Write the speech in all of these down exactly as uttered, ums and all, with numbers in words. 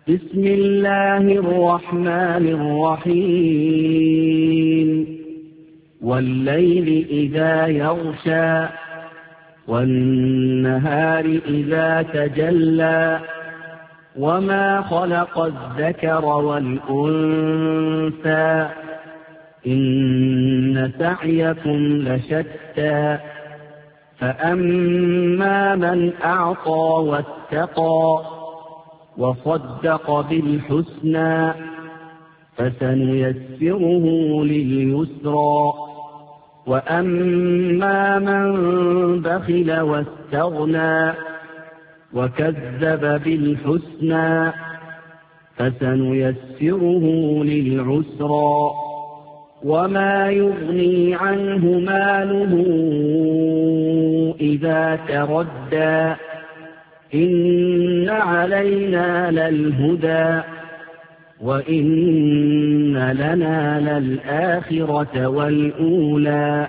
بسم الله الرحمن الرحيم والليل إذا يغشى والنهار إذا تجلى وما خلق الذكر والأنثى إن سعيكم لشتى فأما من أعطى واتقى وصدق بالحسنى فسنيسره لليسرى وأما من بخل واستغنى وكذب بالحسنى فسنيسره للعسرى وما يغني عنه ماله إذا تردى إن علينا للهدى وإن لنا للآخرة والأولى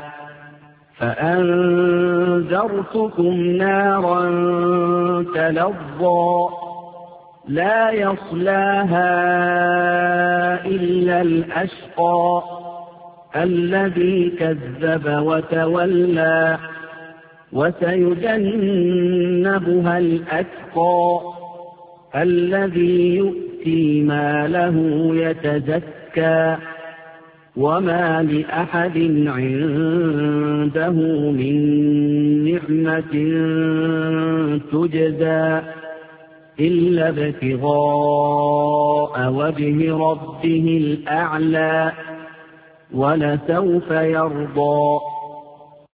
فأنذرتكم نارا تلظى لا يصلاها إلا الأشقى الذي كذب وتولى وسيجنبها الأتقى الذي يؤتي ماله يتزكى وما لأحد عنده من نعمة تجزى إلا ابتغاء وجه ربه الأعلى ولسوف يرضى.